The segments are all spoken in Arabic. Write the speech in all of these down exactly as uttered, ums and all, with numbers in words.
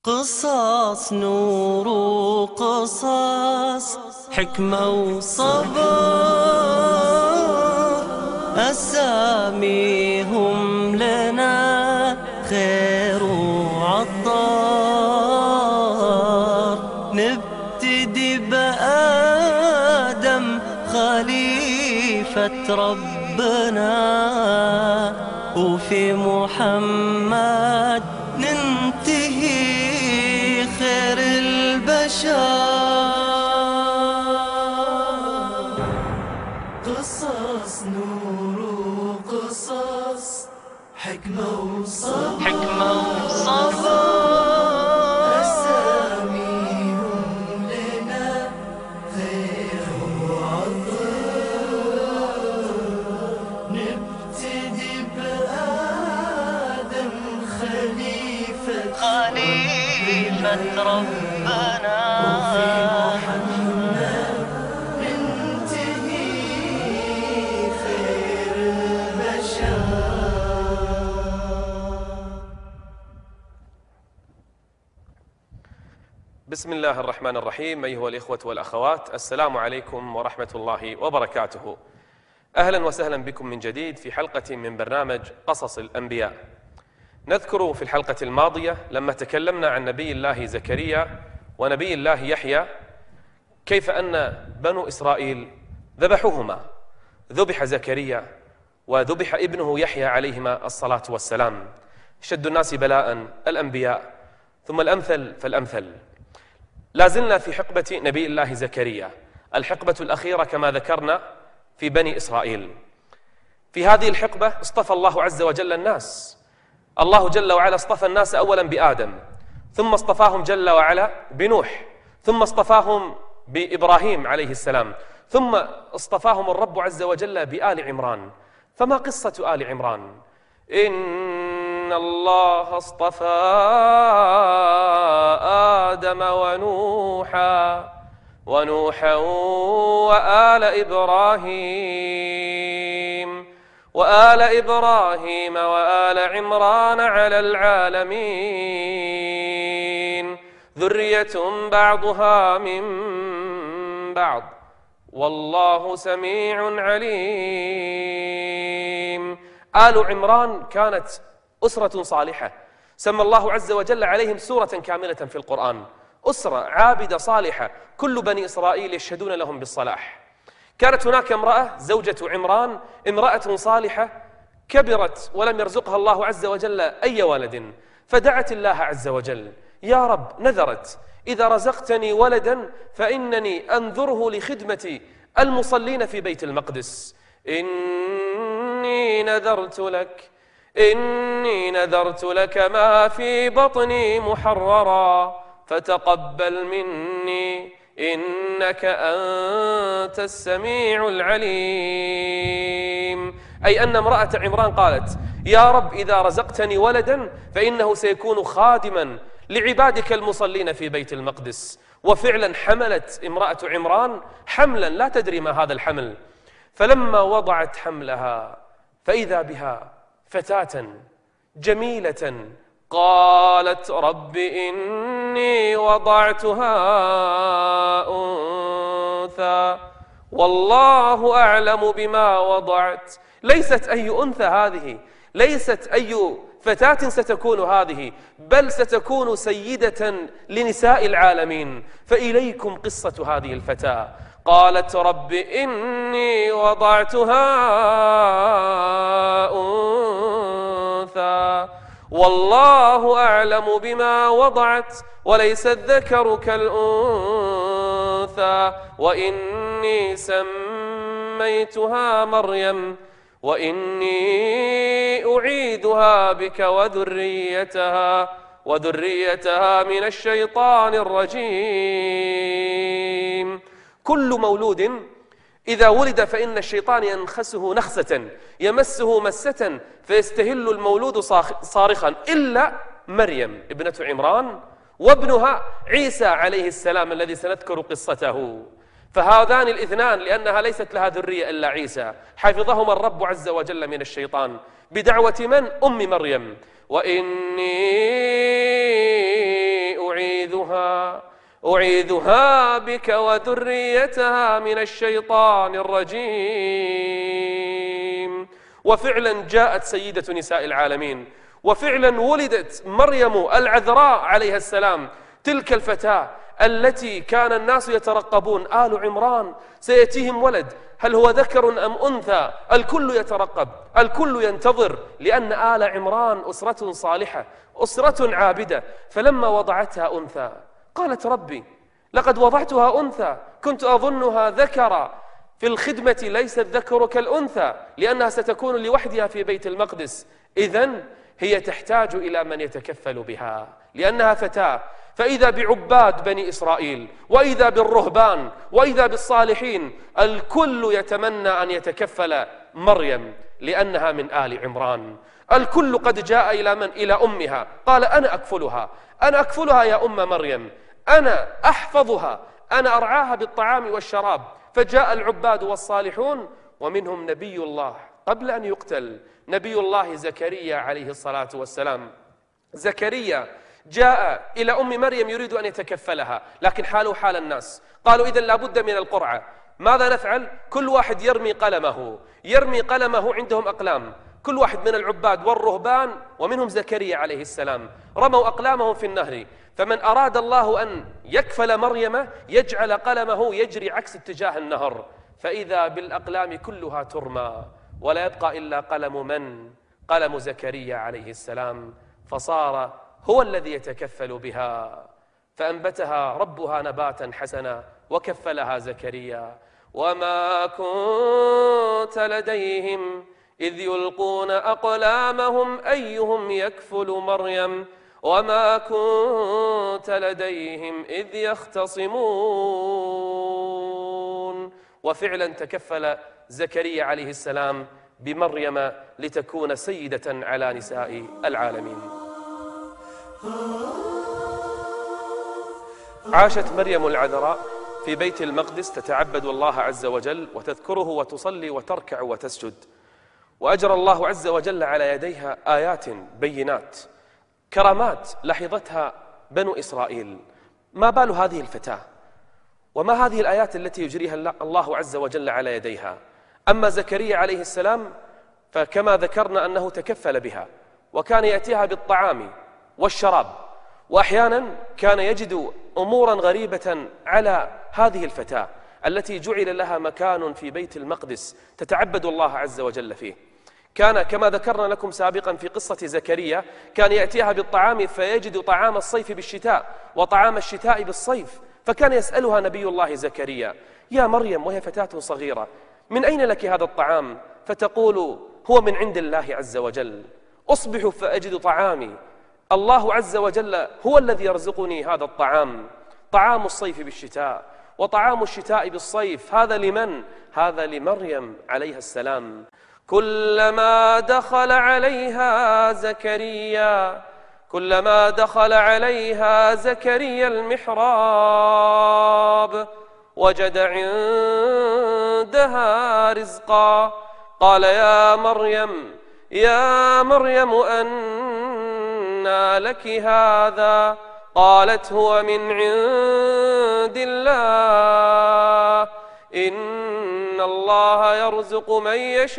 قصص نور وقصص حكمة وصبر، أساميهم لنا خير وعطار. نبتدي بآدم خليفة ربنا، وفي محمد ننتهي خير البشر. قصص نور وقصص حكمة وصبر، حكمة وصبر، أساميهم لنا خير وعطر. نبتدي بآدم خليفة خليفة ربنا، وفي محمد ننتهي خير البشر. بسم الله الرحمن الرحيم. أيها الإخوة والأخوات، السلام عليكم ورحمة الله وبركاته. أهلا وسهلا بكم من جديد في حلقة من برنامج قصص الأنبياء. نذكر في الحلقة الماضية لما تكلمنا عن نبي الله زكريا ونبي الله يحيى كيف أن بنو إسرائيل ذبحوهما، ذبح زكريا وذبح ابنه يحيى عليهما الصلاة والسلام. شد الناس بلاء الأنبياء، ثم الأمثل فالأمثل. لازلنا في حقبة نبي الله زكريا، الحقبة الأخيرة كما ذكرنا في بني إسرائيل. في هذه الحقبة اصطفى الله عز وجل الناس. الله جل وعلا اصطفى الناس أولا بآدم، ثم اصطفاهم جل وعلا بنوح، ثم اصطفاهم بإبراهيم عليه السلام، ثم اصطفاهم الرب عز وجل بآل عمران. فما قصة آل عمران؟ إن الله اصطفى آدم ونوحا ونوحا وآل إبراهيم وآل إبراهيم وآل عمران على العالمين، ذرية بعضها من بعض والله سميع عليم. آل عمران كانت أسرة صالحة، سمى الله عز وجل عليهم سورة كاملة في القرآن. أسرة عابدة صالحة، كل بني إسرائيل يشهدون لهم بالصلاح. كانت هناك امرأة زوجة عمران، امرأة صالحة كبرت ولم يرزقها الله عز وجل أي ولد، فدعت الله عز وجل: يا رب، نذرت إذا رزقتني ولدا فإنني أنذره لخدمة المصلين في بيت المقدس. إني نذرت لك إني نذرت لك ما في بطني محررا فتقبل مني إنك أنت السميع العليم. أي أن امرأة عمران قالت: يا رب، إذا رزقتني ولدا فإنه سيكون خادما لعبادك المصلين في بيت المقدس. وفعلا حملت امرأة عمران حملا لا تدري ما هذا الحمل، فلما وضعت حملها فإذا بها فتاة جميلة قالت: رب إني وضعتها أنثى والله أعلم بما وضعت. ليست أي أنثى هذه، ليست أي فتاة ستكون هذه، بل ستكون سيدة لنساء العالمين. فإليكم قصة هذه الفتاة. قالت: رب إني وضعتها أنثى والله أعلم بما وضعت وليس الذكر كالأنثى وإني سميتها مريم وإني أعيدها بك وذريتها وذريتها من الشيطان الرجيم. كل مولود إذا ولد فإن الشيطان ينخسه نخسة، يمسه مسة فيستهل المولود صارخا، إلا مريم ابنة عمران وابنها عيسى عليه السلام الذي سنذكر قصته. فهذان الاثنان لأنها ليست لها ذرية إلا عيسى حفظهما الرب عز وجل من الشيطان بدعوة من؟ أم مريم. وإني أعيذها بك وذريتها من الشيطان الرجيم. وفعلا جاءت سيدة نساء العالمين، وفعلا ولدت مريم العذراء عليها السلام، تلك الفتاة التي كان الناس يترقبون، آل عمران سيأتيهم ولد، هل هو ذكر أم أنثى؟ الكل يترقب، الكل ينتظر، لأن آل عمران أسرة صالحة، أسرة عابدة. فلما وضعتها أنثى قالت ربي لقد وضعتها أنثى، كنت أظنها ذكرا، في الخدمة ليس الذكر كالأنثى، لأنها ستكون لوحدها في بيت المقدس، إذن هي تحتاج إلى من يتكفل بها لأنها فتاة. فإذا بعباد بني إسرائيل، وإذا بالرهبان، وإذا بالصالحين، الكل يتمنى أن يتكفل مريم لأنها من آل عمران. الكل قد جاء إلى من؟ إلى أمها، قال أنا أكفلها، أنا أكفلها يا أم مريم، أنا أحفظها، أنا أرعاها بالطعام والشراب. فجاء العباد والصالحون، ومنهم نبي الله قبل أن يقتل، نبي الله زكريا عليه الصلاة والسلام. زكريا جاء إلى أم مريم يريد أن يتكفلها، لكن حاله حال الناس، قالوا إذن لابد من القرعة، ماذا نفعل؟ كل واحد يرمي قلمه، يرمي قلمه، عندهم أقلام، كل واحد من العباد والرهبان ومنهم زكريا عليه السلام رموا أقلامهم في النهر. فمن أراد الله أن يكفل مريم يجعل قلمه يجري عكس اتجاه النهر، فإذا بالأقلام كلها ترمى ولا يبقى إلا قلم من؟ قلم زكريا عليه السلام، فصار هو الذي يتكفل بها، فأنبتها ربها نباتا حسنا وكفلها زكريا. وما كنت لديهم إذ يلقون أقلامهم أيهم يكفل مريم وما كنت لديهم إذ يختصمون. وفعلا تكفل زكريا عليه السلام بمريم لتكون سيدة على نساء العالمين. عاشت مريم العذراء في بيت المقدس تتعبد الله عز وجل وتذكره وتصلي وتركع وتسجد، وأجرى الله عز وجل على يديها آيات بينات، كرامات لحظتها بنو إسرائيل. ما بال هذه الفتاة؟ وما هذه الآيات التي يجريها الله عز وجل على يديها؟ أما زكريا عليه السلام فكما ذكرنا أنه تكفل بها، وكان يأتيها بالطعام والشراب، وأحيانا كان يجد أمورا غريبة على هذه الفتاة التي جعل لها مكان في بيت المقدس تتعبد الله عز وجل فيه. كان كما ذكرنا لكم سابقا في قصة زكريا، كان يأتيها بالطعام فيجد طعام الصيف بالشتاء وطعام الشتاء بالصيف، فكان يسألها نبي الله زكريا يا مريم وهي فتاة صغيرة من أين لك هذا الطعام؟ فتقول هو من عند الله عز وجل، أصبح فأجد طعامي، الله عز وجل هو الذي يرزقني هذا الطعام، طعام الصيف بالشتاء وطعام الشتاء بالصيف. هذا لمن؟ هذا لمريم عليها السلام. كلما دخل عليها زكريا كلما دخل عليها زكريا المحراب وجد عندها رزقا قال يا مريم يا مريم أنى لك هذا؟ قالت هو من عند الله إن الله يرزق من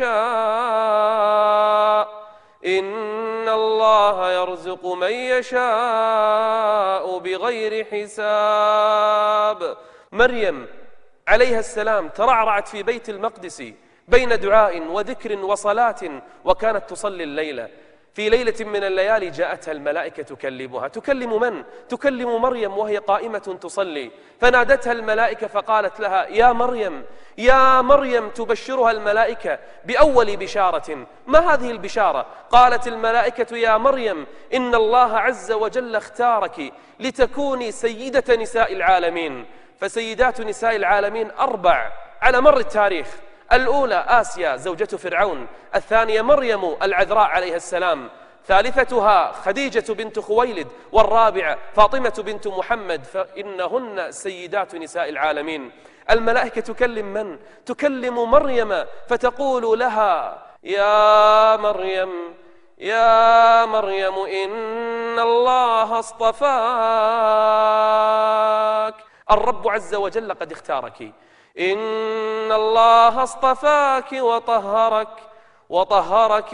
يشاء إن الله يرزق من يشاء بغير حساب. مريم عليها السلام ترعرعت في بيت المقدس بين دعاء وذكر وصلاة، وكانت تصلي الليلة. في ليلة من الليالي جاءتها الملائكة تكلمها. تكلم من؟ تكلم مريم وهي قائمة تصلي، فنادتها الملائكة فقالت لها يا مريم يا مريم، تبشرها الملائكة بأول بشارة. ما هذه البشارة؟ قالت الملائكة يا مريم إن الله عز وجل اختارك لتكوني سيدة نساء العالمين. فسيدات نساء العالمين أربع على مر التاريخ: الأولى آسيا زوجة فرعون، الثانية مريم العذراء عليها السلام، ثالثتها خديجة بنت خويلد، والرابعة فاطمة بنت محمد، فإنهن سيدات نساء العالمين. الملائكة تكلم من؟ تكلم مريم فتقول لها يا مريم يا مريم إن الله اصطفاك الرب عز وجل قد اختارك. إن الله اصطفاك وطهرك وطهرك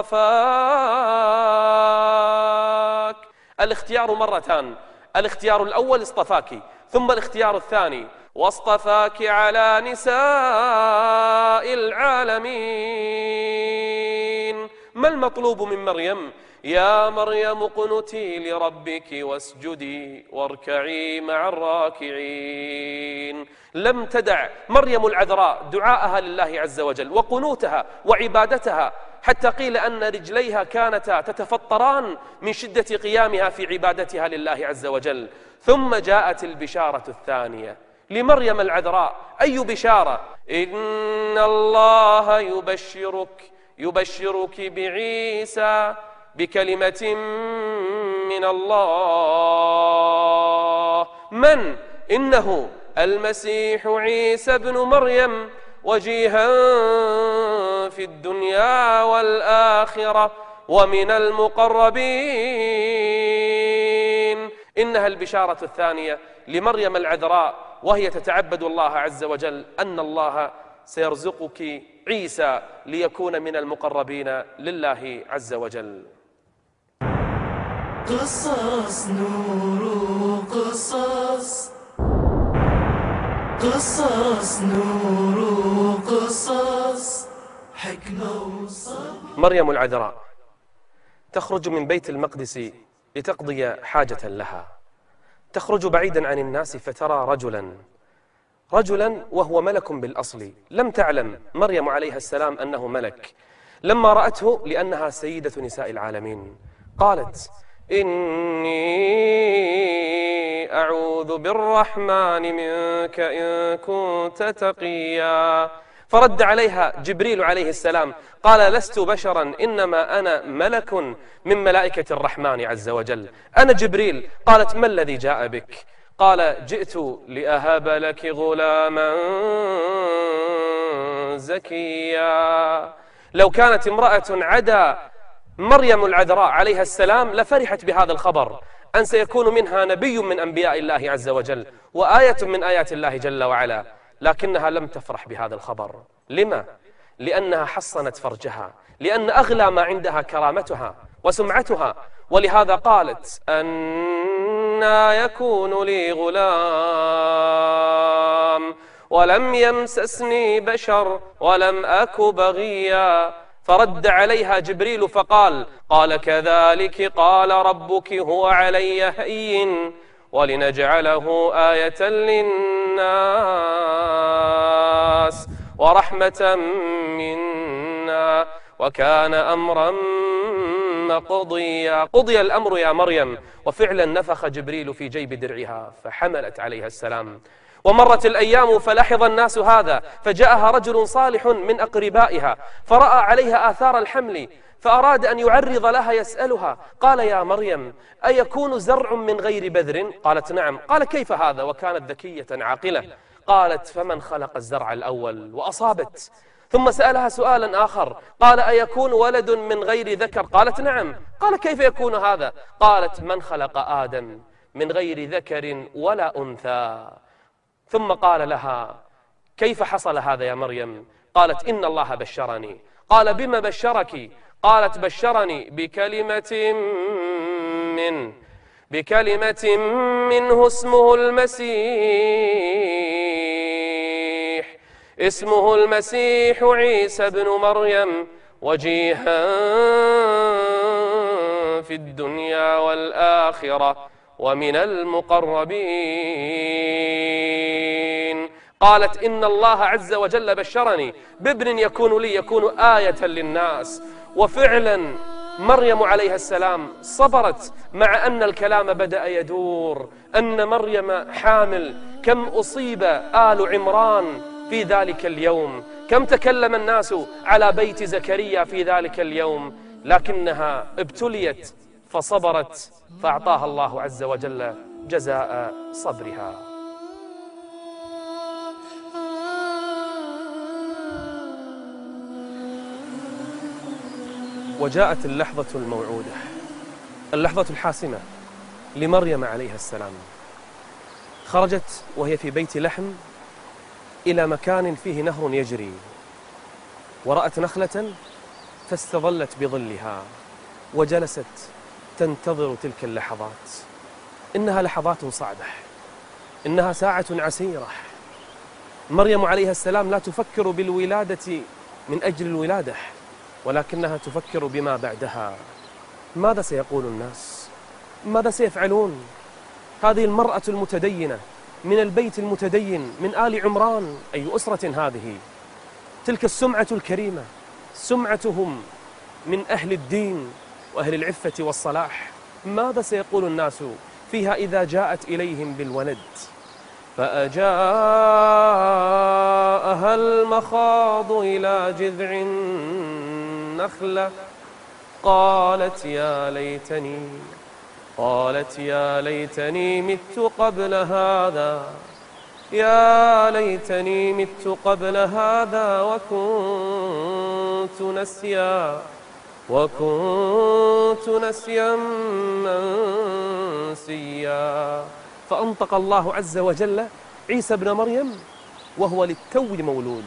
واصطفاك. الاختيار مرتان، الاختيار الأول اصطفاك، ثم الاختيار الثاني واصطفاك على نساء العالمين. ما المطلوب من مريم؟ يا مريم اقنتي لربك واسجدي واركعي مع الراكعين. لم تدع مريم العذراء دعاءها لله عز وجل وقنوتها وعبادتها، حتى قيل أن رجليها كانتا تتفطران من شدة قيامها في عبادتها لله عز وجل. ثم جاءت البشارة الثانية لمريم العذراء. أي بشارة؟ إن الله يبشرك يبشرك بعيسى بكلمة من الله. من؟ إنه المسيح عيسى ابن مريم، وجيها في الدنيا والآخرة ومن المقربين. إنها البشارة الثانية لمريم العذراء وهي تتعبد الله عز وجل أن الله سيرزقك عيسى ليكون من المقربين لله عز وجل. قصص نور قصص قصص نور قصص حكمة وصبر. مريم العذراء تخرج من بيت المقدس لتقضي حاجة لها، تخرج بعيدا عن الناس فترى رجلا رجلا وهو ملك بالأصل. لم تعلم مريم عليها السلام أنه ملك. لما رأته لأنها سيدة نساء العالمين قالت إني أعوذ بالرحمن منك إن كنت تقيا. فرد عليها جبريل عليه السلام قال لست بشرا إنما أنا ملك من ملائكة الرحمن عز وجل، أنا جبريل. قالت ما الذي جاء بك؟ قال جئت لأهب لك غلاما زكيا. لو كانت امرأة عدا مريم العذراء عليها السلام لفرحت بهذا الخبر أن سيكون منها نبي من أنبياء الله عز وجل وآية من آيات الله جل وعلا، لكنها لم تفرح بهذا الخبر. لما؟ لأنها حصنت فرجها، لأن أغلى ما عندها كرامتها وسمعتها، ولهذا قالت أنى يكون لي غلام ولم يمسسني بشر ولم أك بغيا. فرد عليها جبريل فقال قال كذلك قال ربك هو علي هين ولنجعله آية للناس ورحمة منا وكان أمرا مقضيا. قضي الأمر يا مريم، وفعلا نفخ جبريل في جيب درعها فحملت عليها السلام. ومرت الأيام فلحظ الناس هذا، فجاءها رجل صالح من أقربائها فرأى عليها آثار الحمل فأراد أن يعرض لها يسألها قال يا مريم أيكون زرع من غير بذر؟ قالت نعم. قال كيف هذا وكانت ذكية عاقلة؟ قالت فمن خلق الزرع الأول؟ وأصابت. ثم سألها سؤالا آخر قال أيكون ولد من غير ذكر؟ قالت نعم. قال كيف يكون هذا؟ قالت من خلق آدم من غير ذكر ولا أنثى. ثم قال لها كيف حصل هذا يا مريم؟ قالت إن الله بشرني. قال بما بشرك؟ قالت بشرني بكلمة من بكلمة منه اسمه المسيح اسمه المسيح عيسى بن مريم وجيها في الدنيا والآخرة ومن المقربين. قالت إن الله عز وجل بشرني بابن يكون لي يكون آية للناس. وفعلا مريم عليها السلام صبرت مع أن الكلام بدأ يدور أن مريم حامل. كم أصيب آل عمران في ذلك اليوم، كم تكلم الناس على بيت زكريا في ذلك اليوم، لكنها ابتليت فصبرت فأعطاها الله عز وجل جزاء صبرها. وجاءت اللحظة الموعودة، اللحظة الحاسمة لمريم عليها السلام. خرجت وهي في بيت لحم إلى مكان فيه نهر يجري، ورأت نخلة فاستظلت بظلها وجلست تنتظر تلك اللحظات. إنها لحظات صعبة، إنها ساعة عسيرة. مريم عليها السلام لا تفكر بالولادة من أجل الولادة، ولكنها تفكر بما بعدها. ماذا سيقول الناس؟ ماذا سيفعلون؟ هذه المرأة المتدينة من البيت المتدين من آل عمران، أي أسرة هذه؟ تلك السمعة الكريمة، سمعتهم من أهل الدين وأهل العفة والصلاح. ماذا سيقول الناس فيها إذا جاءت إليهم بالولد؟ فأجاءها المخاض إلى جذع النخلة قالت يا ليتني قالت يا ليتني مت قبل هذا يا ليتني مت قبل هذا وكنت نسيا وكنت نسيا منسيا. فأنطق الله عز وجل عيسى ابن مريم وهو للتو مولود،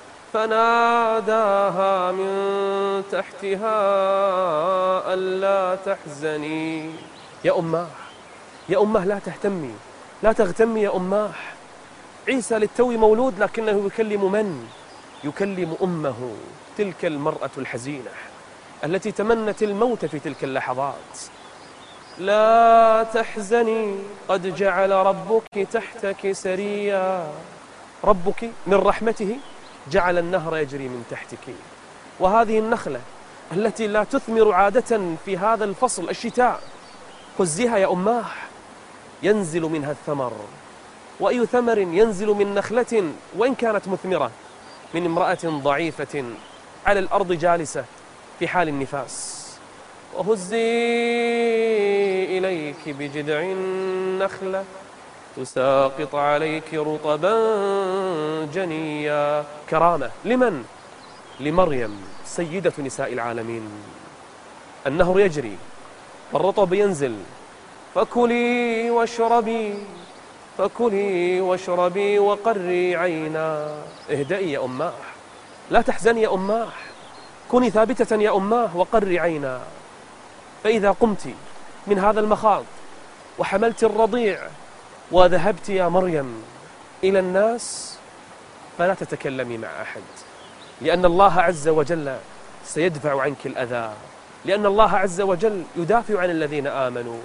فناداها من تحتها ألا تحزني. يا أماه يا أماه لا تهتمي، لا تغتمي يا أماه. عيسى للتو مولود، لكنه يكلم من؟ يكلم أمه، تلك المرأة الحزينة التي تمنت الموت في تلك اللحظات. لا تحزني قد جعل ربك تحتك سريا. ربك من رحمته جعل النهر يجري من تحتك. وهذه النخلة التي لا تثمر عادة في هذا الفصل الشتاء، خذيها يا أماه، ينزل منها الثمر. وأي ثمر ينزل من نخلة وإن كانت مثمرة من امرأة ضعيفة على الأرض جالسة في حال النفاس؟ وهزي إليك بجذع النخلة تساقط عليك رطبا جنيا. كرامة لمن؟ لمريم سيدة نساء العالمين. النهر يجري والرطب ينزل، فكلي واشربي فكلي واشربي وقري عينا. اهدئي يا أماه، لا تحزني يا أماه، كوني ثابتة يا أماه وقري عينا. فإذا قمت من هذا المخاض وحملت الرضيع وذهبت يا مريم إلى الناس فلا تتكلمي مع أحد، لأن الله عز وجل سيدفع عنك الأذى، لأن الله عز وجل يدافع عن الذين آمنوا.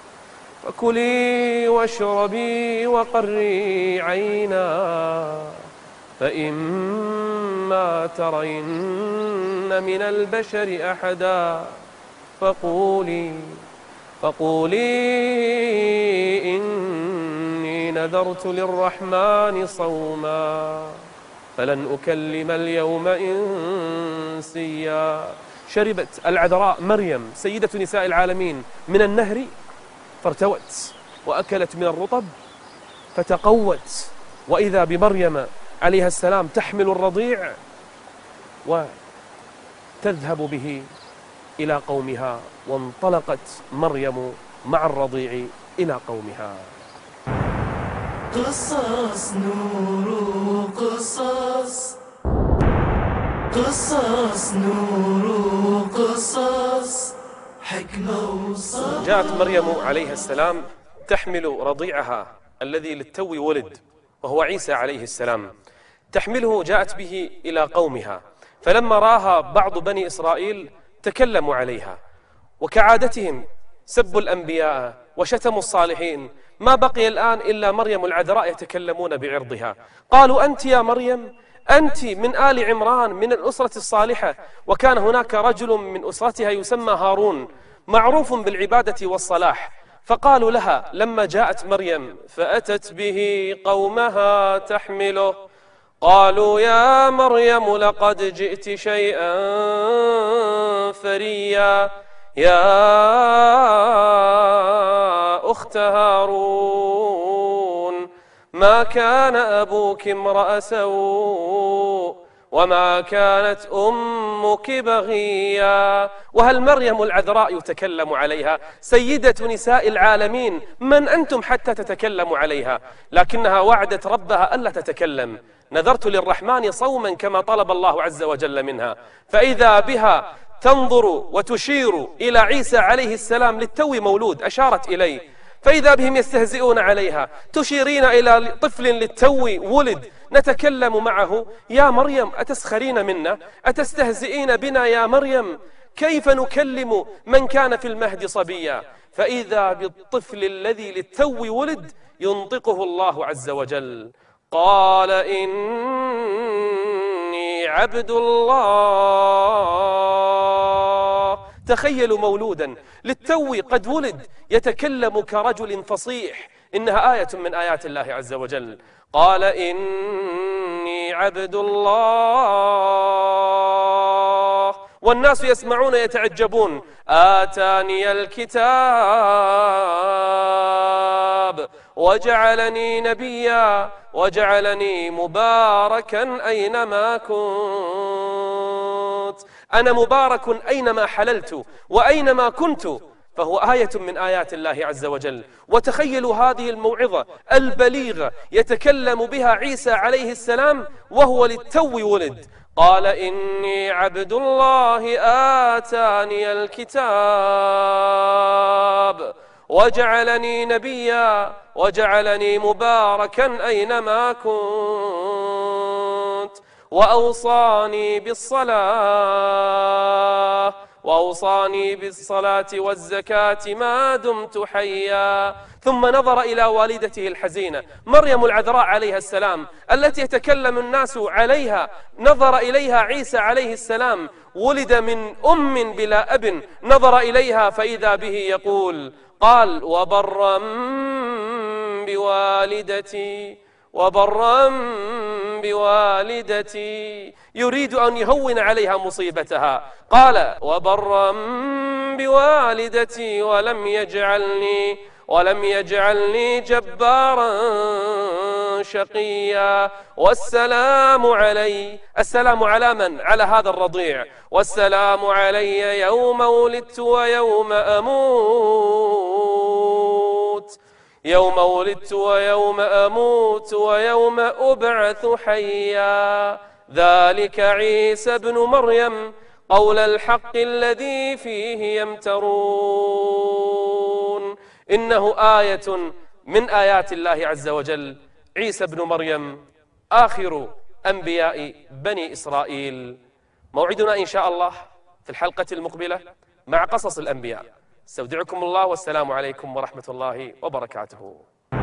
فكلي واشربي وقري عينا فإما ترين من البشر أحدا فقولي فقولي إني نذرت للرحمن صوما فلن أكلم اليوم إنسيا. شربت العذراء مريم سيدة نساء العالمين من النهر فارتوت، وأكلت من الرطب فتقوت، وإذا بمريم عليها السلام تحمل الرضيع وتذهب به إلى قومها. وانطلقت مريم مع الرضيع إلى قومها. قصص نور قصص قصص نور قصص حكمة وصبر. جاءت مريم عليها السلام تحمل رضيعها الذي للتو ولد وهو عيسى عليه السلام، تحمله، جاءت به إلى قومها. فلما راها بعض بني إسرائيل تكلموا عليها، وكعادتهم سبوا الأنبياء وشتموا الصالحين. ما بقي الآن إلا مريم العذراء يتكلمون بعرضها. قالوا أنت يا مريم أنت من آل عمران من الأسرة الصالحة. وكان هناك رجل من أسرتها يسمى هارون معروف بالعبادة والصلاح. فقالوا لها لما جاءت مريم فأتت به قومها تحمله، قالوا يا مريم لقد جئت شيئا فريا يا أخت هارون ما كان أبوك امرأ سوء وما كانت أمك بغيا. وهل مريم العذراء يتكلم عليها؟ سيدة نساء العالمين، من أنتم حتى تتكلموا عليها؟ لكنها وعدت ربها ألا تتكلم. نذرت للرحمن صوما كما طلب الله عز وجل منها، فإذا بها تنظر وتشير إلى عيسى عليه السلام للتو مولود، أشارت إليه، فإذا بهم يستهزئون عليها، تشيرين إلى طفل للتو ولد نتكلم معه، يا مريم أتسخرين منا؟ أتستهزئين بنا يا مريم؟ كيف نكلم من كان في المهد صبيا؟ فإذا بالطفل الذي للتو ولد ينطقه الله عز وجل، قال إني عبد الله. تخيلوا مولودا للتو قد ولد يتكلم كرجل فصيح، إنها آية من آيات الله عز وجل. قال إني عبد الله، والناس يسمعون يتعجبون، آتاني الكتاب وجعلني نبيا وجعلني مباركا أينما كنت. أنا مبارك أينما حللت وأينما كنت، فهو آية من آيات الله عز وجل. وتخيلوا هذه الموعظة البليغة يتكلم بها عيسى عليه السلام وهو للتو ولد. قال إني عبد الله آتاني الكتاب وجعلني نبيا وجعلني مباركا أينما كنت وأوصاني بالصلاة وأوصاني بالصلاة والزكاة ما دمت حيا. ثم نظر إلى والدته الحزينة مريم العذراء عليها السلام التي يتكلم الناس عليها، نظر إليها عيسى عليه السلام ولد من أم بلا أب، نظر إليها فإذا به يقول، قال وبرا بوالدتي وبرا بوالدتي، يريد أن يهون عليها مصيبتها. قال وبرا بوالدتي ولم يجعلني ولم يجعلني جبارا شقيا. والسلام علي، السلام على من؟ على هذا الرضيع. والسلام علي يوم ولدت ويوم أموت يوم ولدت ويوم أموت ويوم أبعث حيا. ذلك عيسى ابن مريم قول الحق الذي فيه يمترون. إنه آية من آيات الله عز وجل. عيسى ابن مريم آخر أنبياء بني إسرائيل. موعدنا إن شاء الله في الحلقة المقبلة مع قصص الأنبياء. استودعكم الله والسلام عليكم ورحمة الله وبركاته.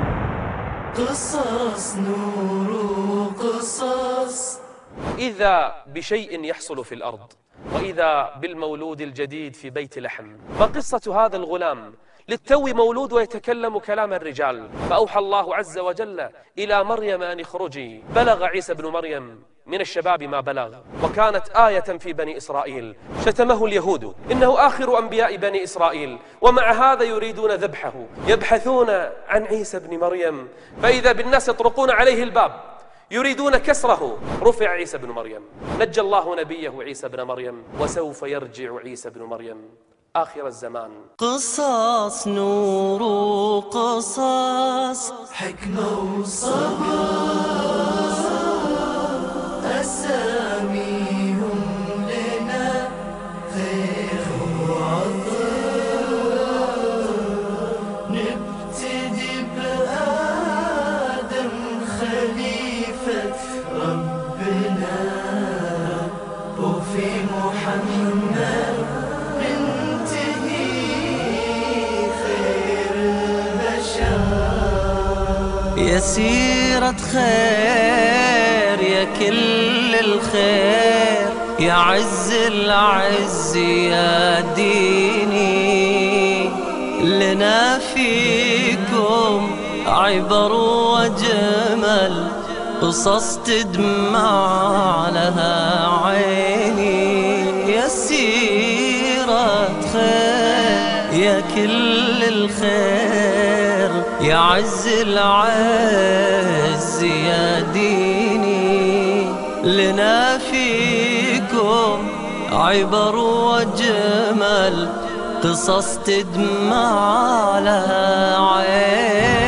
قصص نور قصص. إذا بشيء يحصل في الأرض، وإذا بالمولود الجديد في بيت لحم. ما قصة هذا الغلام؟ للتو مولود ويتكلم كلام الرجال، فأوحى الله عز وجل إلى مريم أن اخرجي. بلغ عيسى بن مريم من الشباب ما بلغ، وكانت آية في بني إسرائيل. شتمه اليهود، إنه آخر أنبياء بني إسرائيل، ومع هذا يريدون ذبحه. يبحثون عن عيسى بن مريم، فإذا بالناس يطرقون عليه الباب يريدون كسره. رفع عيسى بن مريم، نجى الله نبيه عيسى بن مريم، وسوف يرجع عيسى بن مريم آخر الزمان. قصص نور قصص، حكمة وصبر، أساميهم لنا خير وعطر. نبتدي بآدم خليفة ربنا، وفي محمد يا سيرة خير يا كل الخير، يا عز العز يا ديني. لنا فيكم عبر وجمل، قصص تدمع لها عيني. يا سيرة خير يا كل الخير، يا عز العز يا ديني. لنا فيكم عبر وجمل، قصص تدمع لها عين.